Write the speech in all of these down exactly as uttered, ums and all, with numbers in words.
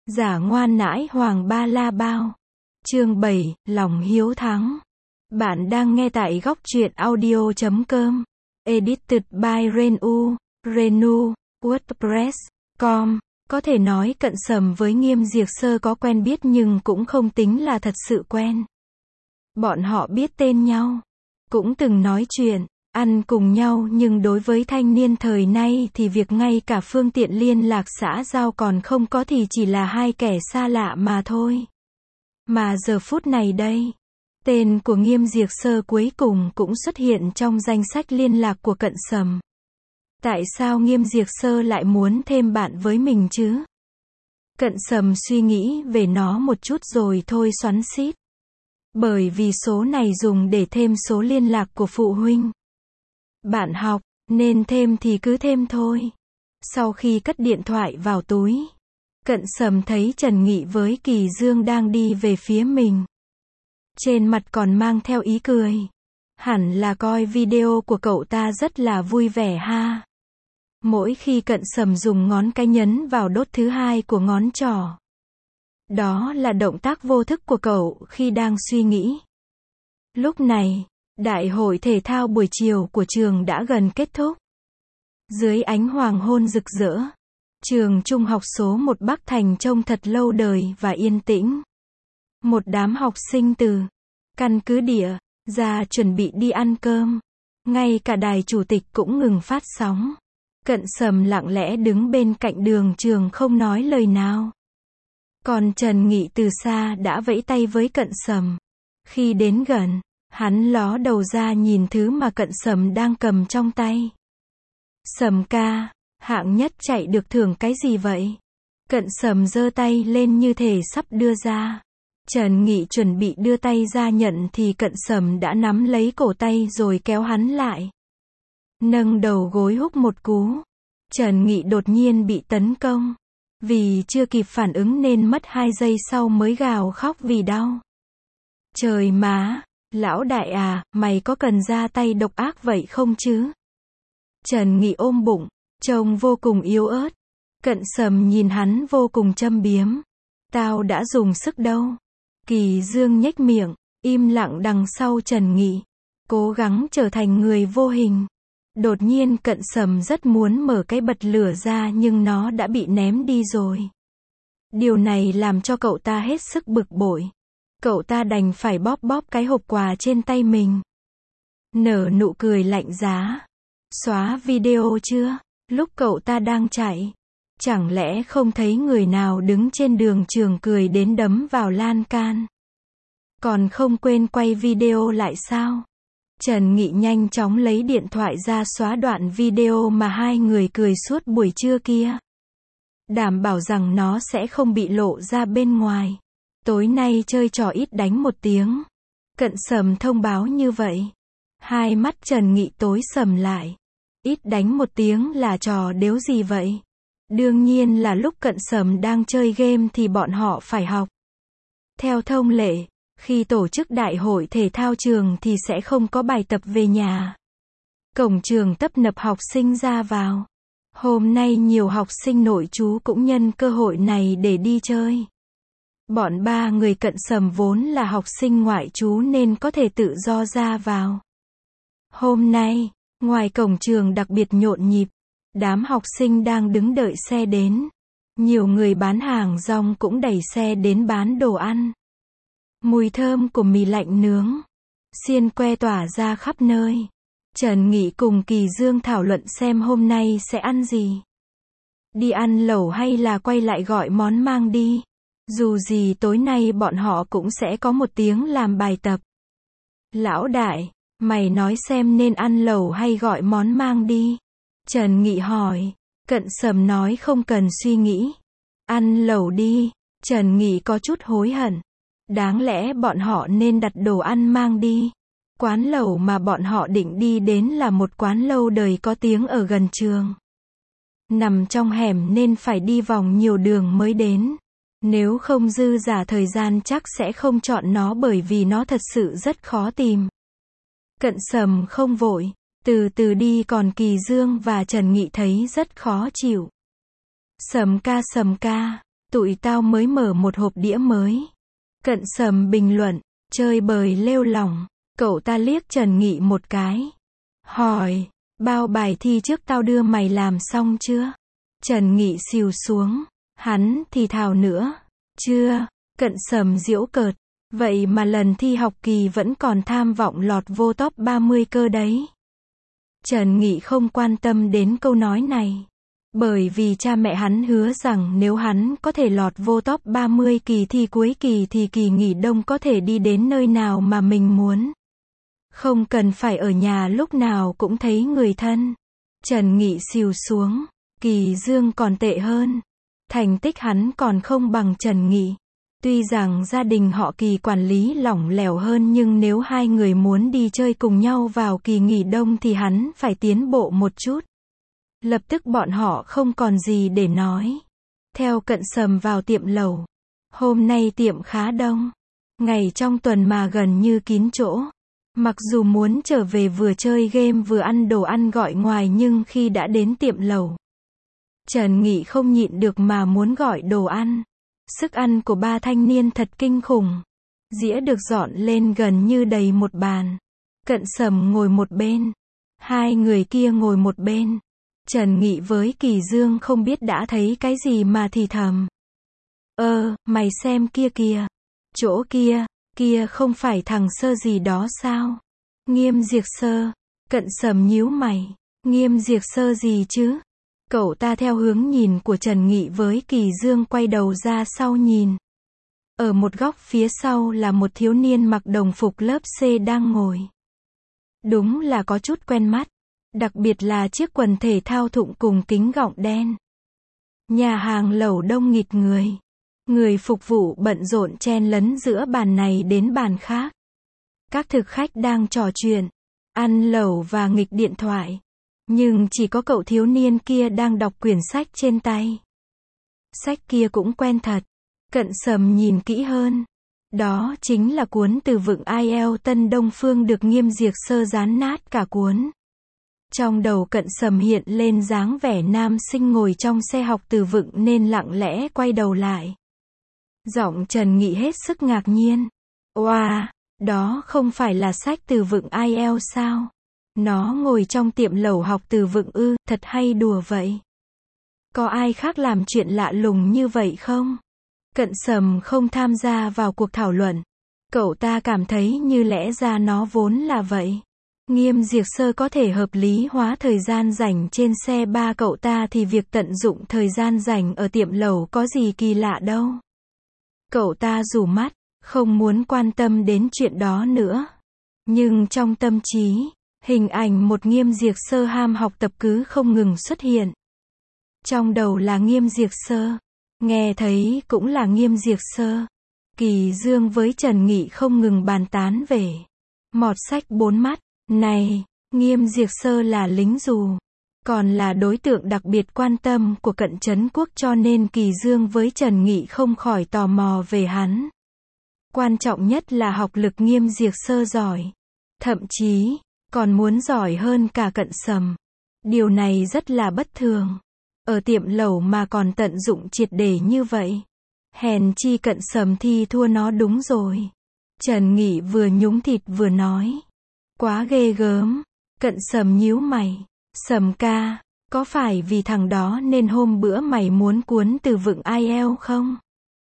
Giả ngoan nãi hoàng ba la bao. Chương bảy, lòng hiếu thắng. Bạn đang nghe tại góc truyện audio chấm com. Edited by Renu, Renu, WordPress chấm com. Có thể nói Cận Sầm với Nghiêm Diệt Sơ có quen biết nhưng cũng không tính là thật sự quen. Bọn họ biết tên nhau, cũng từng nói chuyện, ăn cùng nhau, nhưng đối với thanh niên thời nay thì việc ngay cả phương tiện liên lạc xã giao còn không có thì chỉ là hai kẻ xa lạ mà thôi. Mà giờ phút này đây, tên của Nghiêm Diệt Sơ cuối cùng cũng xuất hiện trong danh sách liên lạc của Cận Sầm. Tại sao Nghiêm Diệt Sơ lại muốn thêm bạn với mình chứ? Cận Sầm suy nghĩ về nó một chút rồi thôi xoắn xít. Bởi vì số này dùng để thêm số liên lạc của phụ huynh, bạn học, nên thêm thì cứ thêm thôi. Sau khi cất điện thoại vào túi, Cận Sầm thấy Trần Nghị với Kỳ Dương đang đi về phía mình. Trên mặt còn mang theo ý cười. Hẳn là coi video của cậu ta rất là vui vẻ ha. Mỗi khi Cận Sầm dùng ngón cái nhấn vào đốt thứ hai của ngón trỏ. Đó là động tác vô thức của cậu khi đang suy nghĩ. Lúc này, đại hội thể thao buổi chiều của trường đã gần kết thúc. Dưới ánh hoàng hôn rực rỡ, trường trung học số một Bắc Thành trông thật lâu đời và yên tĩnh. Một đám học sinh từ căn cứ địa ra chuẩn bị đi ăn cơm. Ngay cả đài chủ tịch cũng ngừng phát sóng. Cận Sầm lặng lẽ đứng bên cạnh đường trường không nói lời nào. Còn Trần Nghị từ xa đã vẫy tay với Cận Sầm. Khi đến gần, hắn ló đầu ra nhìn thứ mà Cận Sầm đang cầm trong tay. Sầm ca, hạng nhất chạy được thưởng cái gì vậy? Cận Sầm giơ tay lên như thể sắp đưa ra. Trần Nghị chuẩn bị đưa tay ra nhận thì Cận Sầm đã nắm lấy cổ tay rồi kéo hắn lại. Nâng đầu gối húc một cú. Trần Nghị đột nhiên bị tấn công. Vì chưa kịp phản ứng nên mất hai giây sau mới gào khóc vì đau. Trời má, lão đại à, mày có cần ra tay độc ác vậy không chứ? Trần Nghị ôm bụng, trông vô cùng yếu ớt. Cận Sầm nhìn hắn vô cùng châm biếm. Tao đã dùng sức đâu. Kỳ Dương nhếch miệng, im lặng đằng sau Trần Nghị. Cố gắng trở thành người vô hình. Đột nhiên Cận Sầm rất muốn mở cái bật lửa ra nhưng nó đã bị ném đi rồi. Điều này làm cho cậu ta hết sức bực bội. Cậu ta đành phải bóp bóp cái hộp quà trên tay mình. Nở nụ cười lạnh giá. Xóa video chưa? Lúc cậu ta đang chạy, chẳng lẽ không thấy người nào đứng trên đường trường cười đến đấm vào lan can? Còn không quên quay video lại sao? Trần Nghị nhanh chóng lấy điện thoại ra xóa đoạn video mà hai người cười suốt buổi trưa kia. Đảm bảo rằng nó sẽ không bị lộ ra bên ngoài. Tối nay chơi trò ít đánh một tiếng. Cận Sầm thông báo như vậy. Hai mắt Trần Nghị tối sầm lại. Ít đánh một tiếng là trò đếu gì vậy? Đương nhiên là lúc Cận Sầm đang chơi game thì bọn họ phải học. Theo thông lệ, khi tổ chức đại hội thể thao trường thì sẽ không có bài tập về nhà. Cổng trường tấp nập học sinh ra vào. Hôm nay nhiều học sinh nội trú cũng nhân cơ hội này để đi chơi. Bọn ba người Cận Sầm vốn là học sinh ngoại trú nên có thể tự do ra vào. Hôm nay, ngoài cổng trường đặc biệt nhộn nhịp. Đám học sinh đang đứng đợi xe đến. Nhiều người bán hàng rong cũng đẩy xe đến bán đồ ăn. Mùi thơm của mì lạnh nướng, xiên que tỏa ra khắp nơi. Trần Nghị cùng Kỳ Dương thảo luận xem hôm nay sẽ ăn gì. Đi ăn lẩu hay là quay lại gọi món mang đi. Dù gì tối nay bọn họ cũng sẽ có một tiếng làm bài tập. Lão đại, mày nói xem nên ăn lẩu hay gọi món mang đi. Trần Nghị hỏi. Cận Sầm nói không cần suy nghĩ. Ăn lẩu đi. Trần Nghị có chút hối hận. Đáng lẽ bọn họ nên đặt đồ ăn mang đi. Quán lẩu mà bọn họ định đi đến là một quán lâu đời có tiếng ở gần trường. Nằm trong hẻm nên phải đi vòng nhiều đường mới đến. Nếu không dư giả thời gian chắc sẽ không chọn nó bởi vì nó thật sự rất khó tìm. Cận Sầm không vội. Từ từ đi còn Kỳ Dương và Trần Nghị thấy rất khó chịu. Sầm ca sầm ca, Tụi tao mới mở một hộp đĩa mới. Cận Sầm bình luận, chơi bời lêu lỏng. Cậu ta liếc Trần Nghị một cái. Hỏi, bao bài thi trước tao đưa mày làm xong chưa? Trần Nghị xìu xuống. Hắn thì thào nữa. Chưa. Cận Sầm giễu cợt. Vậy mà lần thi học kỳ vẫn còn tham vọng lọt vô top ba mươi cơ đấy. Trần Nghị không quan tâm đến câu nói này. Bởi vì cha mẹ hắn hứa rằng nếu hắn có thể lọt vô top ba mươi kỳ thi cuối kỳ thì kỳ nghỉ đông có thể đi đến nơi nào mà mình muốn. Không cần phải ở nhà lúc nào cũng thấy người thân. Trần Nghị xìu xuống. Kỳ Dương còn tệ hơn. Thành tích hắn còn không bằng Trần Nghị. Tuy rằng gia đình họ Kỳ quản lý lỏng lẻo hơn nhưng nếu hai người muốn đi chơi cùng nhau vào kỳ nghỉ đông thì hắn phải tiến bộ một chút. Lập tức bọn họ không còn gì để nói. Theo Cận Sầm vào tiệm lẩu. Hôm nay tiệm khá đông. Ngày trong tuần mà gần như kín chỗ. Mặc dù muốn trở về vừa chơi game vừa ăn đồ ăn gọi ngoài nhưng khi đã đến tiệm lẩu, Trần Nghị không nhịn được mà muốn gọi đồ ăn. Sức ăn của ba thanh niên thật kinh khủng. Dĩa được dọn lên gần như đầy một bàn. Cận Sầm ngồi một bên. Hai người kia ngồi một bên. Trần Nghị với Kỳ Dương không biết đã thấy cái gì mà thì thầm. Ơ, mày xem kia kìa. Chỗ kia, kia không phải thằng Sơ gì đó sao? Nghiêm Diệt Sơ. Cận Sầm nhíu mày. Nghiêm Diệt Sơ gì chứ? Cậu ta theo hướng nhìn của Trần Nghị với Kỳ Dương quay đầu ra sau nhìn. Ở một góc phía sau là một thiếu niên mặc đồng phục lớp C đang ngồi. Đúng là có chút quen mắt. Đặc biệt là chiếc quần thể thao thụng cùng kính gọng đen. Nhà hàng lẩu đông nghịt người. Người phục vụ bận rộn chen lấn giữa bàn này đến bàn khác. Các thực khách đang trò chuyện, ăn lẩu và nghịch điện thoại. Nhưng chỉ có cậu thiếu niên kia đang đọc quyển sách trên tay. Sách kia cũng quen thật. Cận Sầm nhìn kỹ hơn. Đó chính là cuốn từ vựng ai eo Tân Đông Phương được Nghiêm Diệt Sơ dán nát cả cuốn. Trong đầu Cận Sầm hiện lên dáng vẻ nam sinh ngồi trong xe học từ vựng nên lặng lẽ quay đầu lại. Giọng Trần Nghị hết sức ngạc nhiên. Oa, wow, đó không phải là sách từ vựng ai eo sao? Nó ngồi trong tiệm lẩu học từ vựng ư, thật hay đùa vậy. Có ai khác làm chuyện lạ lùng như vậy không? Cận Sầm không tham gia vào cuộc thảo luận. Cậu ta cảm thấy như lẽ ra nó vốn là vậy. Nghiêm Diệt Sơ có thể hợp lý hóa thời gian rảnh trên xe ba cậu ta thì việc tận dụng thời gian rảnh ở tiệm lẩu có gì kỳ lạ đâu. Cậu ta rủ mắt, không muốn quan tâm đến chuyện đó nữa. Nhưng trong tâm trí, hình ảnh một Nghiêm Diệt Sơ ham học tập cứ không ngừng xuất hiện. Trong đầu là Nghiêm Diệt Sơ, nghe thấy cũng là Nghiêm Diệt Sơ. Kỳ Dương với Trần Nghị không ngừng bàn tán về mọt sách bốn mắt. Này, Nghiêm Diệt Sơ là lính dù, còn là đối tượng đặc biệt quan tâm của Cận Trấn Quốc cho nên Kỳ Dương với Trần Nghị không khỏi tò mò về hắn. Quan trọng nhất là học lực Nghiêm Diệt Sơ giỏi. Thậm chí, còn muốn giỏi hơn cả Cận Sầm. Điều này rất là bất thường. Ở tiệm lẩu mà còn tận dụng triệt để như vậy. Hèn chi Cận Sầm thi thua nó đúng rồi. Trần Nghị vừa nhúng thịt vừa nói. Quá ghê gớm. Cận Sầm nhíu mày. Sầm ca, có phải vì thằng đó nên hôm bữa mày muốn cuốn từ vựng ai eo không?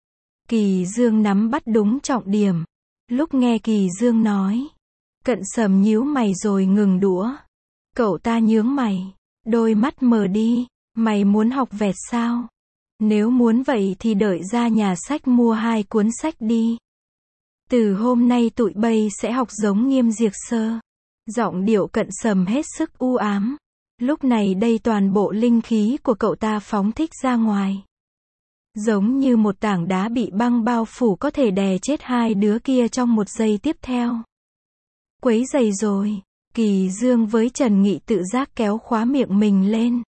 Kỳ Dương nắm bắt đúng trọng điểm. Lúc nghe Kỳ Dương nói, Cận Sầm nhíu mày rồi ngừng đũa. Cậu ta nhướng mày, đôi mắt mờ đi. Mày muốn học vẹt sao? Nếu muốn vậy thì đợi ra nhà sách mua hai cuốn sách đi. Từ hôm nay tụi bay sẽ học giống Nghiêm Diệt Sơ. Giọng điệu Cận Sầm hết sức u ám. Lúc này đây toàn bộ linh khí của cậu ta phóng thích ra ngoài. Giống như một tảng đá bị băng bao phủ có thể đè chết hai đứa kia trong một giây tiếp theo. Quấy rầy rồi. Kỳ Dương với Trần Nghị tự giác kéo khóa miệng mình lên.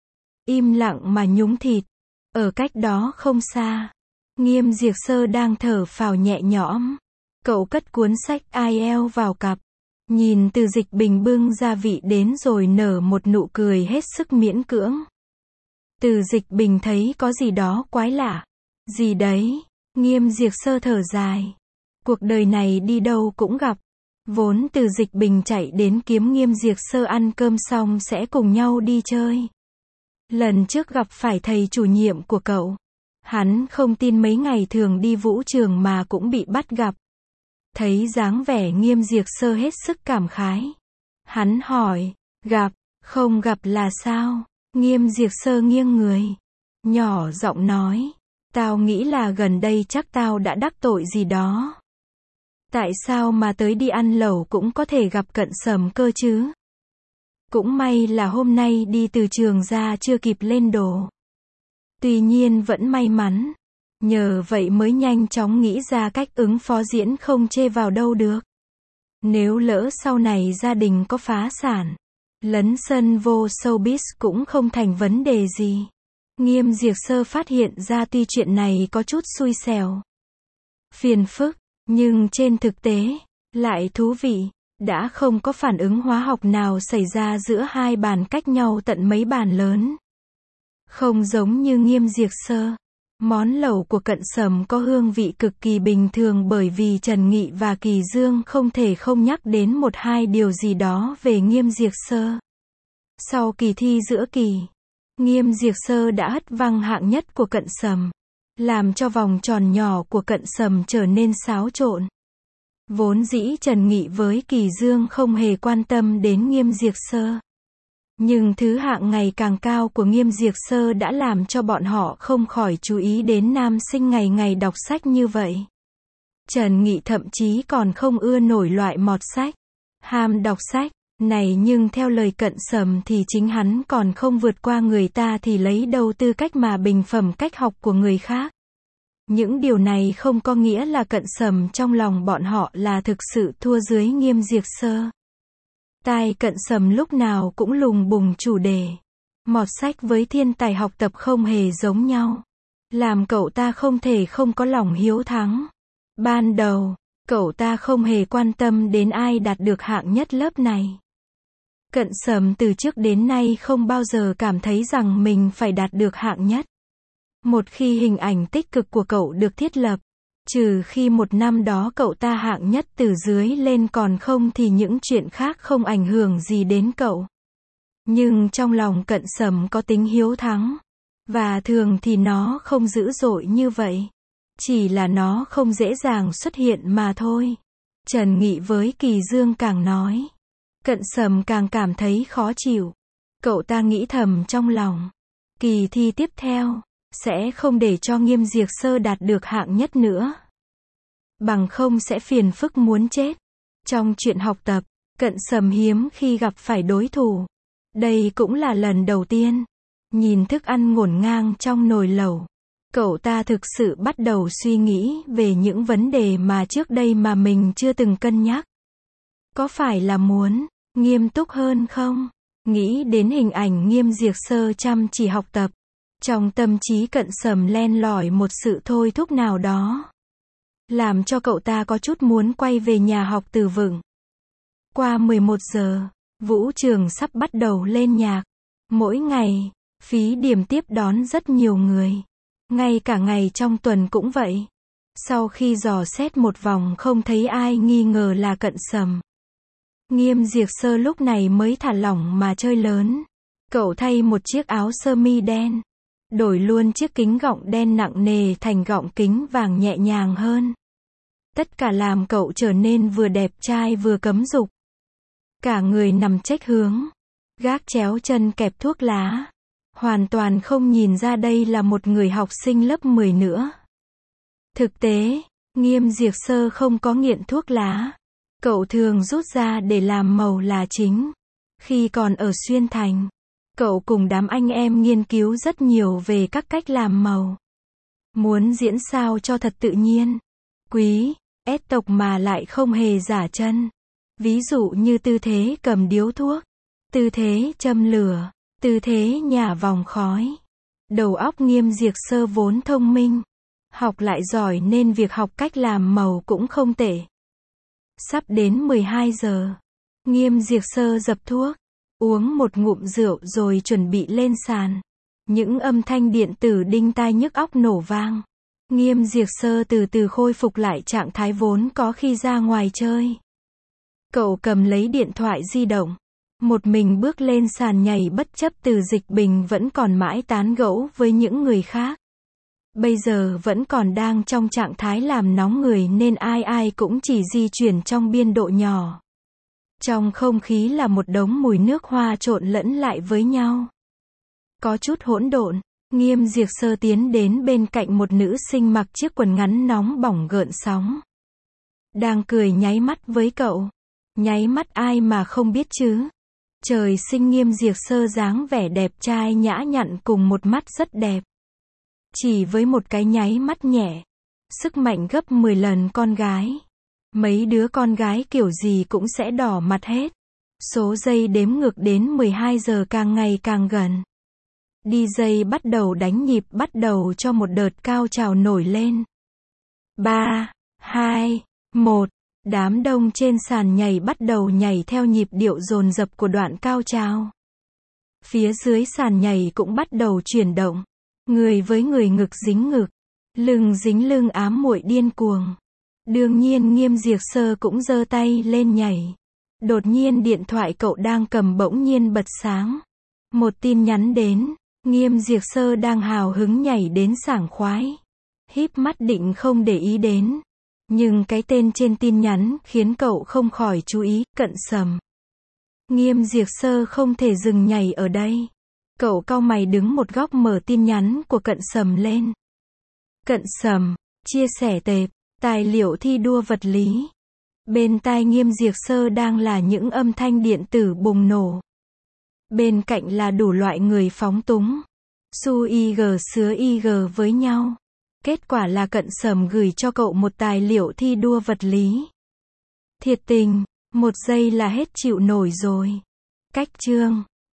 Im lặng mà nhúng thịt. Ở cách đó không xa, Nghiêm Diệt Sơ đang thở phào nhẹ nhõm. Cậu cất cuốn sách ai eo vào cặp. Nhìn Từ Dịch Bình bưng gia vị đến rồi nở một nụ cười hết sức miễn cưỡng. Từ Dịch Bình thấy có gì đó quái lạ. Gì đấy? Nghiêm Diệt Sơ thở dài. Cuộc đời này đi đâu cũng gặp. Vốn từ Dịch Bình chạy đến kiếm Nghiêm Diệt Sơ ăn cơm xong sẽ cùng nhau đi chơi. Lần trước gặp phải thầy chủ nhiệm của cậu. Hắn không tin mấy ngày thường đi vũ trường mà cũng bị bắt gặp. Thấy dáng vẻ Nghiêm Diệt Sơ hết sức cảm khái. Hắn hỏi, gặp, không gặp là sao? Nghiêm Diệt Sơ nghiêng người. Nhỏ giọng nói, tao nghĩ là gần đây chắc tao đã đắc tội gì đó. Tại sao mà tới đi ăn lẩu cũng có thể gặp Cận Sầm cơ chứ? Cũng may là hôm nay đi từ trường ra chưa kịp lên đồ. Tuy nhiên vẫn may mắn. Nhờ vậy mới nhanh chóng nghĩ ra cách ứng phó, diễn không chê vào đâu được. Nếu lỡ sau này gia đình có phá sản, lấn sân vô showbiz cũng không thành vấn đề gì. Nghiêm Diệt Sơ phát hiện ra tuy chuyện này có chút xui xẻo, phiền phức, nhưng trên thực tế, lại thú vị. Đã không có phản ứng hóa học nào xảy ra giữa hai bàn cách nhau tận mấy bàn lớn. Không giống như Nghiêm Diệt Sơ. Món lẩu của Cận Sầm có hương vị cực kỳ bình thường bởi vì Trần Nghị và Kỳ Dương không thể không nhắc đến một hai điều gì đó về Nghiêm Diệt Sơ. Sau kỳ thi giữa kỳ, Nghiêm Diệt Sơ đã hất văng hạng nhất của Cận Sầm, làm cho vòng tròn nhỏ của Cận Sầm trở nên xáo trộn. Vốn dĩ Trần Nghị với Kỳ Dương không hề quan tâm đến Nghiêm Diệt Sơ. Nhưng thứ hạng ngày càng cao của Nghiêm Diệt Sơ đã làm cho bọn họ không khỏi chú ý đến nam sinh ngày ngày đọc sách như vậy. Trần Nghị thậm chí còn không ưa nổi loại mọt sách, ham đọc sách này, nhưng theo lời Cận Sầm thì chính hắn còn không vượt qua người ta thì lấy đâu tư cách mà bình phẩm cách học của người khác. Những điều này không có nghĩa là Cận Sầm trong lòng bọn họ là thực sự thua dưới Nghiêm Diệt Sơ. Tai Cận Sầm lúc nào cũng lùng bùng chủ đề. Mọt sách với thiên tài học tập không hề giống nhau. Làm cậu ta không thể không có lòng hiếu thắng. Ban đầu, cậu ta không hề quan tâm đến ai đạt được hạng nhất lớp này. Cận Sầm từ trước đến nay không bao giờ cảm thấy rằng mình phải đạt được hạng nhất. Một khi hình ảnh tích cực của cậu được thiết lập, trừ khi một năm đó cậu ta hạng nhất từ dưới lên, còn không thì những chuyện khác không ảnh hưởng gì đến cậu. Nhưng trong lòng Cận Sầm có tính hiếu thắng, và thường thì nó không dữ dội như vậy. Chỉ là nó không dễ dàng xuất hiện mà thôi. Trần Nghị với Kỳ Dương càng nói, Cận Sầm càng cảm thấy khó chịu. Cậu ta nghĩ thầm trong lòng, kỳ thi tiếp theo sẽ không để cho Nghiêm Diệt Sơ đạt được hạng nhất nữa. Bằng không sẽ phiền phức muốn chết. Trong chuyện học tập, Cận Sầm hiếm khi gặp phải đối thủ. Đây cũng là lần đầu tiên. Nhìn thức ăn ngổn ngang trong nồi lẩu, cậu ta thực sự bắt đầu suy nghĩ về những vấn đề mà trước đây mà mình chưa từng cân nhắc. Có phải là muốn nghiêm túc hơn không? Nghĩ đến hình ảnh Nghiêm Diệt Sơ chăm chỉ học tập, trong tâm trí Cận Sầm len lỏi một sự thôi thúc nào đó, làm cho cậu ta có chút muốn quay về nhà học từ vựng. Qua mười một giờ, vũ trường sắp bắt đầu lên nhạc. Mỗi ngày, phí điểm tiếp đón rất nhiều người. Ngay cả ngày trong tuần cũng vậy. Sau khi dò xét một vòng không thấy ai nghi ngờ là Cận Sầm, Nghiêm Diệt Sơ lúc này mới thả lỏng mà chơi lớn. Cậu thay một chiếc áo sơ mi đen, đổi luôn chiếc kính gọng đen nặng nề thành gọng kính vàng nhẹ nhàng hơn. Tất cả làm cậu trở nên vừa đẹp trai vừa cấm dục. Cả người nằm chếch hướng, gác chéo chân kẹp thuốc lá. Hoàn toàn không nhìn ra đây là một người học sinh lớp mười nữa. Thực tế, Nghiêm Diệt Sơ không có nghiện thuốc lá. Cậu thường rút ra để làm màu là chính. Khi còn ở Xuyên Thành, cậu cùng đám anh em nghiên cứu rất nhiều về các cách làm màu. Muốn diễn sao cho thật tự nhiên, quý, ép tộc mà lại không hề giả chân. Ví dụ như tư thế cầm điếu thuốc, tư thế châm lửa, tư thế nhả vòng khói. Đầu óc Nghiêm Diệt Sơ vốn thông minh, học lại giỏi nên việc học cách làm màu cũng không tệ. Sắp đến mười hai giờ, Nghiêm Diệt Sơ dập thuốc, uống một ngụm rượu rồi chuẩn bị lên sàn. Những âm thanh điện tử đinh tai nhức óc nổ vang. Nghiêm Diệp Sơ từ từ khôi phục lại trạng thái vốn có khi ra ngoài chơi. Cậu cầm lấy điện thoại di động, một mình bước lên sàn nhảy bất chấp Từ Dịch Bình vẫn còn mãi tán gẫu với những người khác. Bây giờ vẫn còn đang trong trạng thái làm nóng người nên ai ai cũng chỉ di chuyển trong biên độ nhỏ. Trong không khí là một đống mùi nước hoa trộn lẫn lại với nhau. Có chút hỗn độn, Nghiêm Diệp Sơ tiến đến bên cạnh một nữ sinh mặc chiếc quần ngắn nóng bỏng gợn sóng. Đang cười nháy mắt với cậu. Nháy mắt ai mà không biết chứ. Trời sinh Nghiêm Diệp Sơ dáng vẻ đẹp trai nhã nhặn cùng một mắt rất đẹp. Chỉ với một cái nháy mắt nhẹ, sức mạnh gấp mười lần con gái. Mấy đứa con gái kiểu gì cũng sẽ đỏ mặt hết. Số giây đếm ngược đến mười hai giờ càng ngày càng gần. đi jây bắt đầu đánh nhịp, bắt đầu cho một đợt cao trào nổi lên. ba, hai, một. Đám đông trên sàn nhảy bắt đầu nhảy theo nhịp điệu dồn dập của đoạn cao trào. Phía dưới sàn nhảy cũng bắt đầu chuyển động. Người với người, ngực dính ngực, lưng dính lưng, ám muội điên cuồng. Đương nhiên Nghiêm Diệp Sơ cũng giơ tay lên nhảy. Đột nhiên điện thoại cậu đang cầm bỗng nhiên bật sáng. Một tin nhắn đến. Nghiêm Diệp Sơ đang hào hứng nhảy đến sảng khoái, híp mắt định không để ý đến. Nhưng cái tên trên tin nhắn khiến cậu không khỏi chú ý, Cận Sầm. Nghiêm Diệp Sơ không thể dừng nhảy ở đây. Cậu cau mày đứng một góc mở tin nhắn của Cận Sầm lên. Cận Sầm, chia sẻ tệp, tài liệu thi đua vật lý. Bên tai Nghiêm Diệp Sơ đang là những âm thanh điện tử bùng nổ. Bên cạnh là đủ loại người phóng túng. Su i giê sứa i giê với nhau. Kết quả là Cận Sầm gửi cho cậu một tài liệu thi đua vật lý. Thiệt tình, một giây là hết chịu nổi rồi. Cách chương